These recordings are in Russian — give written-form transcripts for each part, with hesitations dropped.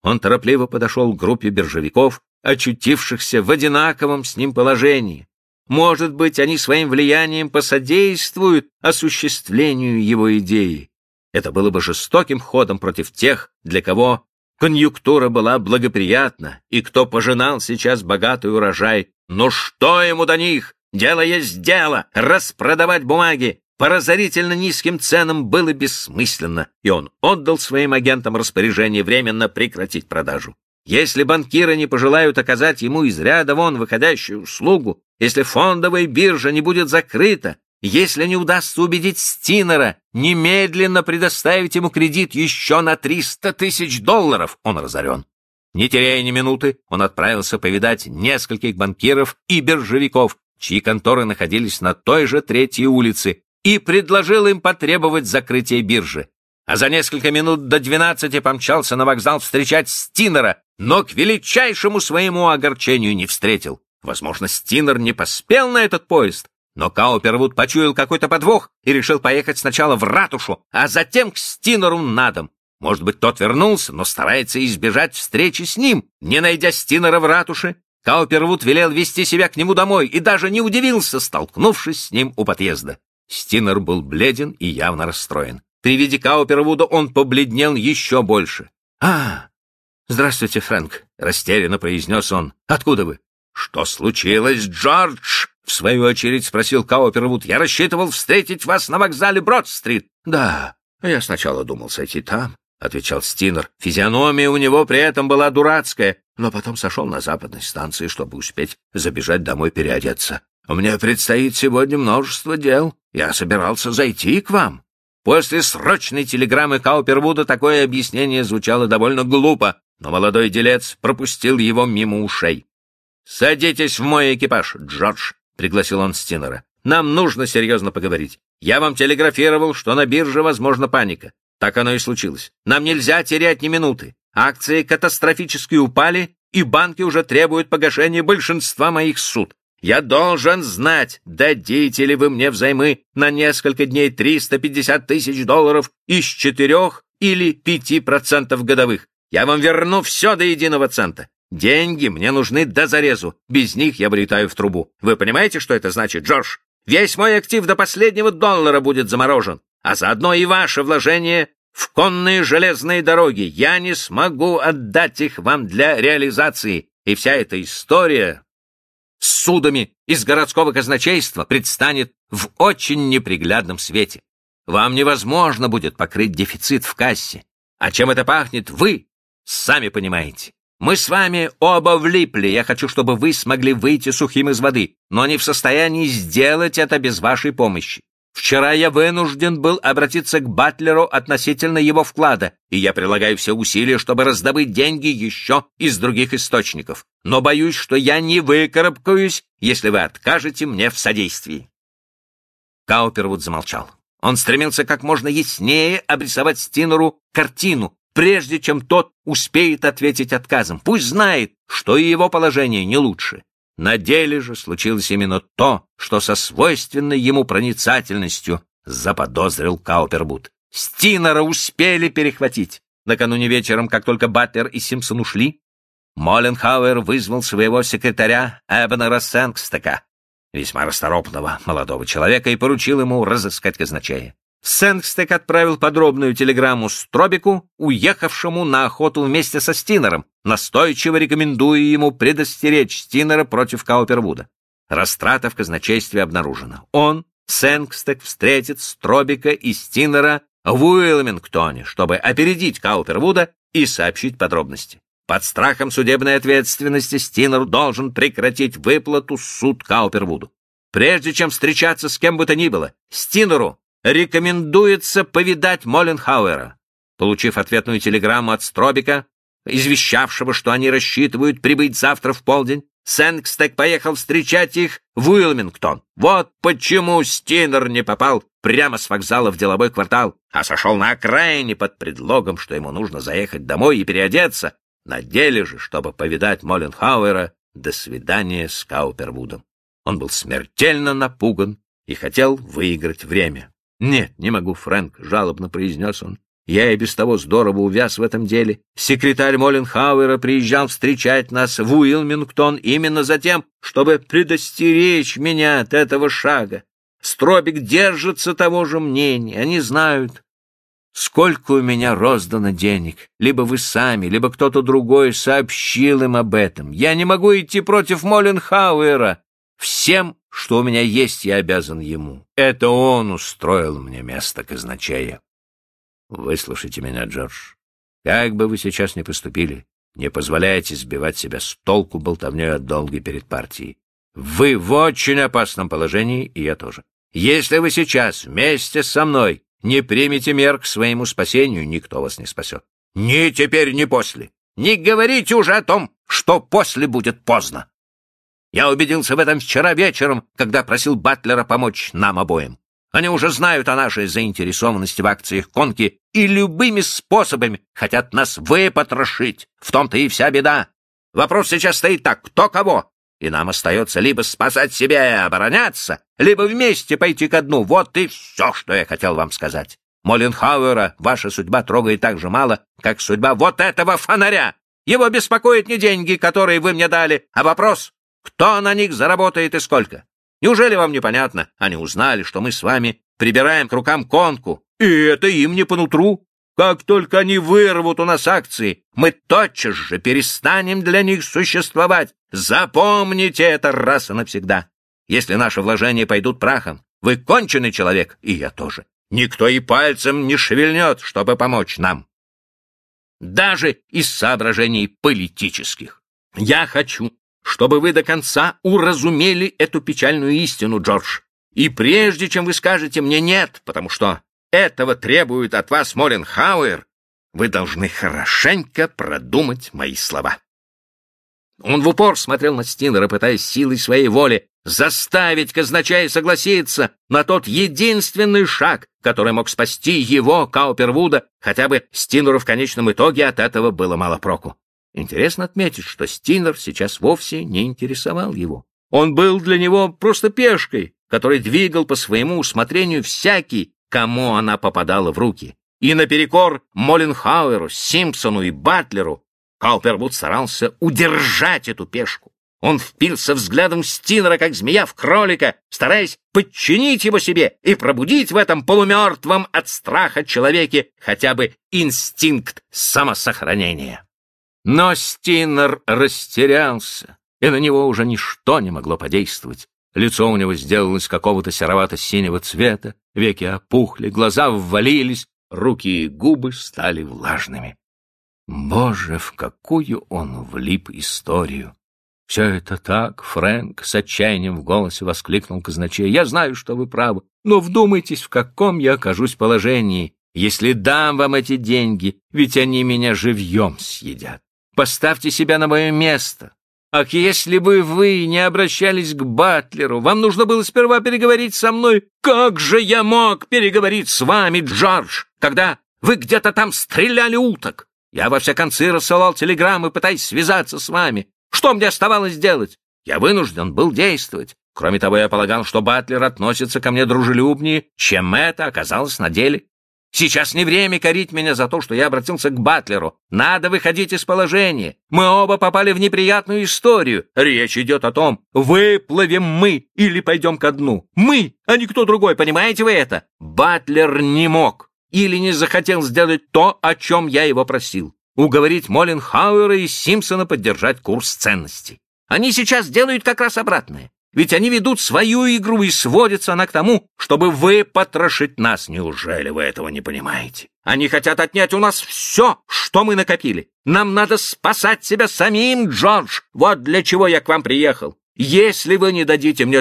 Он торопливо подошел к группе биржевиков, очутившихся в одинаковом с ним положении. Может быть, они своим влиянием посодействуют осуществлению его идеи. Это было бы жестоким ходом против тех, для кого конъюнктура была благоприятна и кто пожинал сейчас богатый урожай. Но что ему до них? Дело есть дело. Распродавать бумаги по разорительно низким ценам было бессмысленно, и он отдал своим агентам распоряжение временно прекратить продажу. Если банкиры не пожелают оказать ему из ряда вон выходящую услугу, если фондовая биржа не будет закрыта, если не удастся убедить Стинера немедленно предоставить ему кредит еще на $300 000, он разорен. Не теряя ни минуты, он отправился повидать нескольких банкиров и биржевиков, чьи конторы находились на той же 3-й улице, и предложил им потребовать закрытия биржи. А за несколько минут до 12 помчался на вокзал встречать Стинера, но к величайшему своему огорчению не встретил. Возможно, Стинер не поспел на этот поезд, но Каупервуд почуял какой-то подвох и решил поехать сначала в ратушу, а затем к Стинеру на дом. Может быть, тот вернулся, но старается избежать встречи с ним. Не найдя Стинера в ратуше, Каупервуд велел вести себя к нему домой и даже не удивился, столкнувшись с ним у подъезда. Стинер был бледен и явно расстроен. При виде Каупервуда он побледнел еще больше. Здравствуйте, Фрэнк», — растерянно произнес он. «Откуда вы?» «Что случилось, Джордж?» — в свою очередь спросил Каупервуд. «Я рассчитывал встретить вас на вокзале Брод-стрит». «Да, я сначала думал сойти там», — отвечал Стинер. Физиономия у него при этом была дурацкая, но потом сошел на западной станции, чтобы успеть забежать домой переодеться. «Мне предстоит сегодня множество дел. Я собирался зайти к вам». После срочной телеграммы Каупервуда такое объяснение звучало довольно глупо, но молодой делец пропустил его мимо ушей. «Садитесь в мой экипаж, Джордж», — пригласил он Стинера. «Нам нужно серьезно поговорить. Я вам телеграфировал, что на бирже возможна паника. Так оно и случилось. Нам нельзя терять ни минуты. Акции катастрофически упали, и банки уже требуют погашения большинства моих суд. Я должен знать, дадите ли вы мне взаймы на несколько дней $350 000 из 4 или 5% годовых. Я вам верну все до единого цента. Деньги мне нужны до зарезу. Без них я вылетаю в трубу. Вы понимаете, что это значит, Джордж? Весь мой актив до последнего $1 будет заморожен, а заодно и ваше вложение в конные железные дороги. Я не смогу отдать их вам для реализации. И вся эта история с судами из городского казначейства предстанет в очень неприглядном свете. Вам невозможно будет покрыть дефицит в кассе. А чем это пахнет, вы сами понимаете. Мы с вами оба влипли. Я хочу, чтобы вы смогли выйти сухим из воды, но не в состоянии сделать это без вашей помощи. Вчера я вынужден был обратиться к Батлеру относительно его вклада, и я прилагаю все усилия, чтобы раздобыть деньги еще из других источников. Но боюсь, что я не выкарабкаюсь, если вы откажете мне в содействии». Каупервуд замолчал. Он стремился как можно яснее обрисовать Стинеру картину, прежде чем тот успеет ответить отказом. Пусть знает, что и его положение не лучше. На деле же случилось именно то, что со свойственной ему проницательностью заподозрил Каупервуд. Стинера успели перехватить. Накануне вечером, как только Батлер и Симпсон ушли, Молленхауэр вызвал своего секретаря Эбнера Сэнгстека, весьма расторопного молодого человека, и поручил ему разыскать казначея. Сэнгстек отправил подробную телеграмму Стробику, уехавшему на охоту вместе со Стинером, настойчиво рекомендуя ему предостеречь Стинера против Каупервуда. Растрата в казначействе обнаружена. Он, Сэнгстек, встретит Стробика и Стинера в Уилмингтоне, чтобы опередить Каупервуда и сообщить подробности. Под страхом судебной ответственности Стинер должен прекратить выплату суд Каупервуду. Прежде чем встречаться с кем бы то ни было, Стинеру рекомендуется повидать Молленхауэра. Получив ответную телеграмму от Стробика, извещавшего, что они рассчитывают прибыть завтра в полдень, Сэнгстек поехал встречать их в Уилмингтон. Вот почему Стинер не попал прямо с вокзала в деловой квартал, а сошел на окраине под предлогом, что ему нужно заехать домой и переодеться. На деле же, чтобы повидать Молленхауэра, до свидания с Каупервудом. Он был смертельно напуган и хотел выиграть время. «Нет, не могу, Фрэнк», — жалобно произнес он. Я и без того здорово увяз в этом деле. Секретарь Моленхауэра приезжал встречать нас в Уилмингтон именно за тем, чтобы предостеречь меня от этого шага. Стробик держится того же мнения. Они знают, сколько у меня роздано денег. Либо вы сами, либо кто-то другой сообщил им об этом. Я не могу идти против Моленхауэра. Всем, что у меня есть, я обязан ему. Это он устроил мне место казначея. Выслушайте меня, Джордж. Как бы вы сейчас ни поступили, не позволяйте сбивать себя с толку болтовней о долге перед партией. Вы в очень опасном положении, и я тоже. Если вы сейчас вместе со мной не примете мер к своему спасению, никто вас не спасет. Ни теперь, ни после. Не говорите уже о том, что после будет поздно. Я убедился в этом вчера вечером, когда просил Батлера помочь нам обоим. Они уже знают о нашей заинтересованности в акциях Конки и любыми способами хотят нас выпотрошить. В том-то и вся беда. Вопрос сейчас стоит так: кто кого? И нам остается либо спасать себя и обороняться, либо вместе пойти ко дну. Вот и все, что я хотел вам сказать. Моленхауэра ваша судьба трогает так же мало, как судьба вот этого фонаря. Его беспокоят не деньги, которые вы мне дали, а вопрос, кто на них заработает и сколько. Неужели вам непонятно? Они узнали, что мы с вами прибираем к рукам Конку, и это им не по нутру. Как только они вырвут у нас акции, мы тотчас же перестанем для них существовать. Запомните это раз и навсегда. Если наши вложения пойдут прахом, вы конченый человек, и я тоже. Никто и пальцем не шевельнет, чтобы помочь нам. Даже из соображений политических. Я хочу, чтобы вы до конца уразумели эту печальную истину, Джордж. И прежде чем вы скажете мне «нет», потому что этого требует от вас Моленхауэр, вы должны хорошенько продумать мои слова. Он в упор смотрел на Стинера, пытаясь силой своей воли заставить казначея согласиться на тот единственный шаг, который мог спасти его, Каупервуда, хотя бы Стинеру в конечном итоге от этого было мало проку. Интересно отметить, что Стинер сейчас вовсе не интересовал его. Он был для него просто пешкой, который двигал по своему усмотрению всякий, кому она попадала в руки. И наперекор Моленхауэру, Симпсону и Батлеру Каупервуд старался удержать эту пешку. Он впился взглядом в Стинера, как змея в кролика, стараясь подчинить его себе и пробудить в этом полумертвом от страха человеке хотя бы инстинкт самосохранения. Но Стинер растерялся, и на него уже ничто не могло подействовать. Лицо у него сделалось какого-то серовато-синего цвета, веки опухли, глаза ввалились, руки и губы стали влажными. Боже, в какую он влип историю! «Все это так, Фрэнк», — с отчаянием в голосе воскликнул казначей. «Я знаю, что вы правы, но вдумайтесь, в каком я окажусь положении, если дам вам эти деньги, ведь они меня живьем съедят. Поставьте себя на мое место. Ах, если бы вы не обращались к Батлеру, вам нужно было сперва переговорить со мной. Как же я мог переговорить с вами, Джордж, когда вы где-то там стреляли уток? Я во все концы рассылал телеграммы, пытаясь связаться с вами. Что мне оставалось делать? Я вынужден был действовать. Кроме того, я полагал, что Батлер относится ко мне дружелюбнее, чем это оказалось на деле. Сейчас не время корить меня за то, что я обратился к Батлеру. Надо выходить из положения. Мы оба попали в неприятную историю. Речь идет о том, выплывем мы или пойдем ко дну. Мы, а не кто другой, понимаете вы это? Батлер не мог или не захотел сделать то, о чем я его просил. Уговорить Моленхауэра и Симпсона поддержать курс ценностей. Они сейчас делают как раз обратное. Ведь они ведут свою игру, и сводится она к тому, чтобы выпотрошить нас. Неужели вы этого не понимаете? Они хотят отнять у нас все, что мы накопили. Нам надо спасать себя самим, Джордж. Вот для чего я к вам приехал. Если вы не дадите мне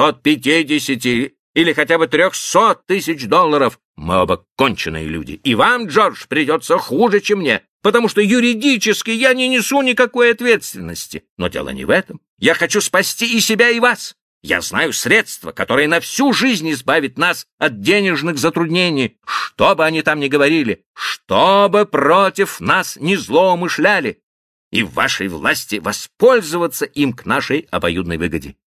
350 или хотя бы 300 тысяч долларов, мы оба конченые люди. И вам, Джордж, придется хуже, чем мне, потому что юридически я не несу никакой ответственности. Но дело не в этом. Я хочу спасти и себя, и вас. Я знаю средства, которые на всю жизнь избавят нас от денежных затруднений, что бы они там ни говорили, что бы против нас ни злоумышляли. И в вашей власти воспользоваться им к нашей обоюдной выгоде.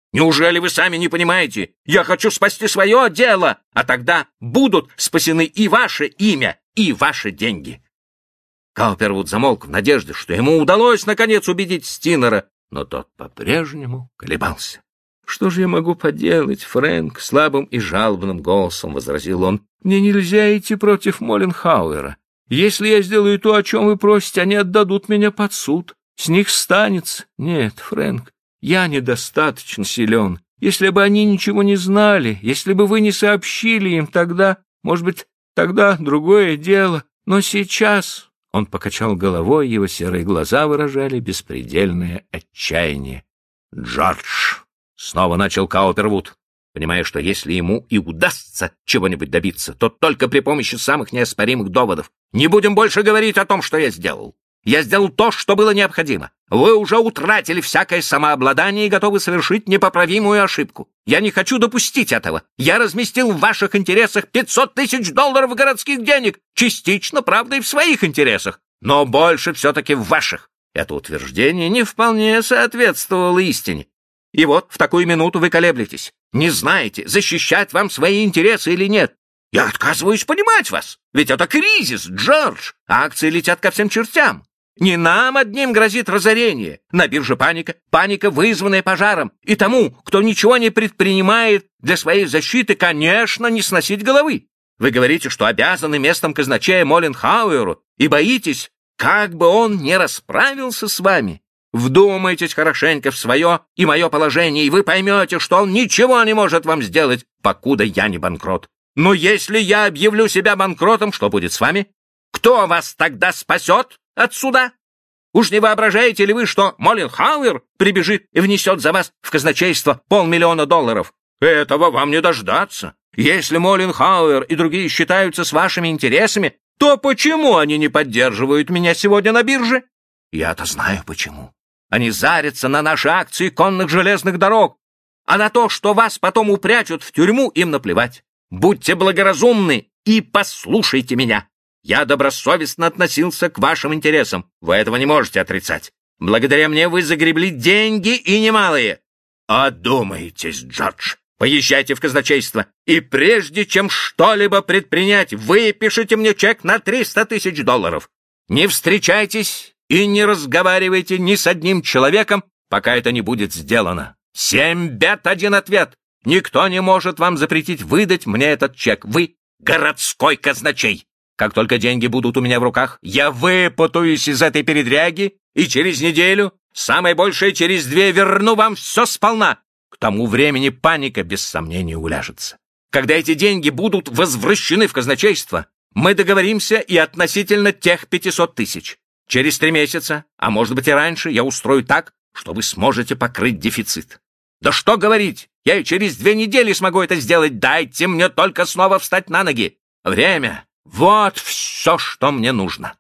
Неужели вы сами не понимаете? Я хочу спасти свое дело, а тогда будут спасены и ваше имя, и ваши деньги». Каупервуд замолк в надежде, что ему удалось наконец убедить Стинера, но тот по-прежнему колебался. «Что же я могу поделать, Фрэнк?» — слабым и жалобным голосом возразил он. «Мне нельзя идти против Молленхауэра. Если я сделаю то, о чем вы просите, они отдадут меня под суд. С них станется. Нет, Фрэнк, я недостаточно силен. Если бы они ничего не знали, если бы вы не сообщили им тогда, может быть, тогда другое дело. Но сейчас...» Он покачал головой, его серые глаза выражали беспредельное отчаяние. «Джордж!» — снова начал Каупервуд, понимая, что если ему и удастся чего-нибудь добиться, то только при помощи самых неоспоримых доводов. «Не будем больше говорить о том, что я сделал. Я сделал то, что было необходимо. Вы уже утратили всякое самообладание и готовы совершить непоправимую ошибку. Я не хочу допустить этого. Я разместил в ваших интересах $500 тысяч городских денег, частично, правда, и в своих интересах, но больше все-таки в ваших». Это утверждение не вполне соответствовало истине. И вот в такую минуту вы колеблетесь. Не знаете, защищать вам свои интересы или нет. Я отказываюсь понимать вас. Ведь это кризис, Джордж. Акции летят ко всем чертям. Не нам одним грозит разорение. На бирже паника, паника, вызванная пожаром. И тому, кто ничего не предпринимает для своей защиты, конечно, не сносить головы. Вы говорите, что обязаны местом казначея Молленхауэру и боитесь, как бы он не расправился с вами. Вдумайтесь хорошенько в свое и мое положение, и вы поймете, что он ничего не может вам сделать, покуда я не банкрот. Но если я объявлю себя банкротом, что будет с вами? Кто вас тогда спасет от суда? Уж не воображаете ли вы, что Молленхауэр прибежит и внесет за вас в казначейство $500 000? Этого вам не дождаться. Если Молленхауэр и другие считаются с вашими интересами, то почему они не поддерживают меня сегодня на бирже? Я-то знаю почему. Они зарятся на наши акции конных железных дорог, а на то, что вас потом упрячут в тюрьму, им наплевать. Будьте благоразумны и послушайте меня. Я добросовестно относился к вашим интересам. Вы этого не можете отрицать. Благодаря мне вы загребли деньги и немалые. Одумайтесь, Джордж. Поезжайте в казначейство, и прежде чем что-либо предпринять, выпишите мне чек на $300 000. Не встречайтесь и не разговаривайте ни с одним человеком, пока это не будет сделано. 7 бед, 1 ответ. Никто не может вам запретить выдать мне этот чек. Вы городской казначей. Как только деньги будут у меня в руках, я выпутаюсь из этой передряги, и через неделю, самое большее через 2, верну вам все сполна. К тому времени паника без сомнения уляжется. Когда эти деньги будут возвращены в казначейство, мы договоримся и относительно тех 500 тысяч. Через 3 месяца, а может быть и раньше, я устрою так, что вы сможете покрыть дефицит. Да что говорить, я и через 2 недели смогу это сделать. Дайте мне только снова встать на ноги. Время — вот все, что мне нужно.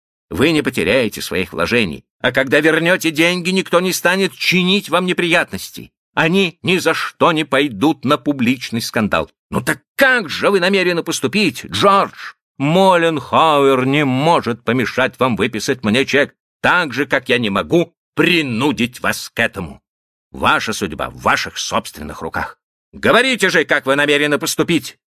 Вы не потеряете своих вложений, а когда вернете деньги, никто не станет чинить вам неприятностей. Они ни за что не пойдут на публичный скандал. Ну так как же вы намерены поступить, Джордж? Молленхауэр не может помешать вам выписать мне чек, так же, как я не могу принудить вас к этому. Ваша судьба в ваших собственных руках. Говорите же, как вы намерены поступить.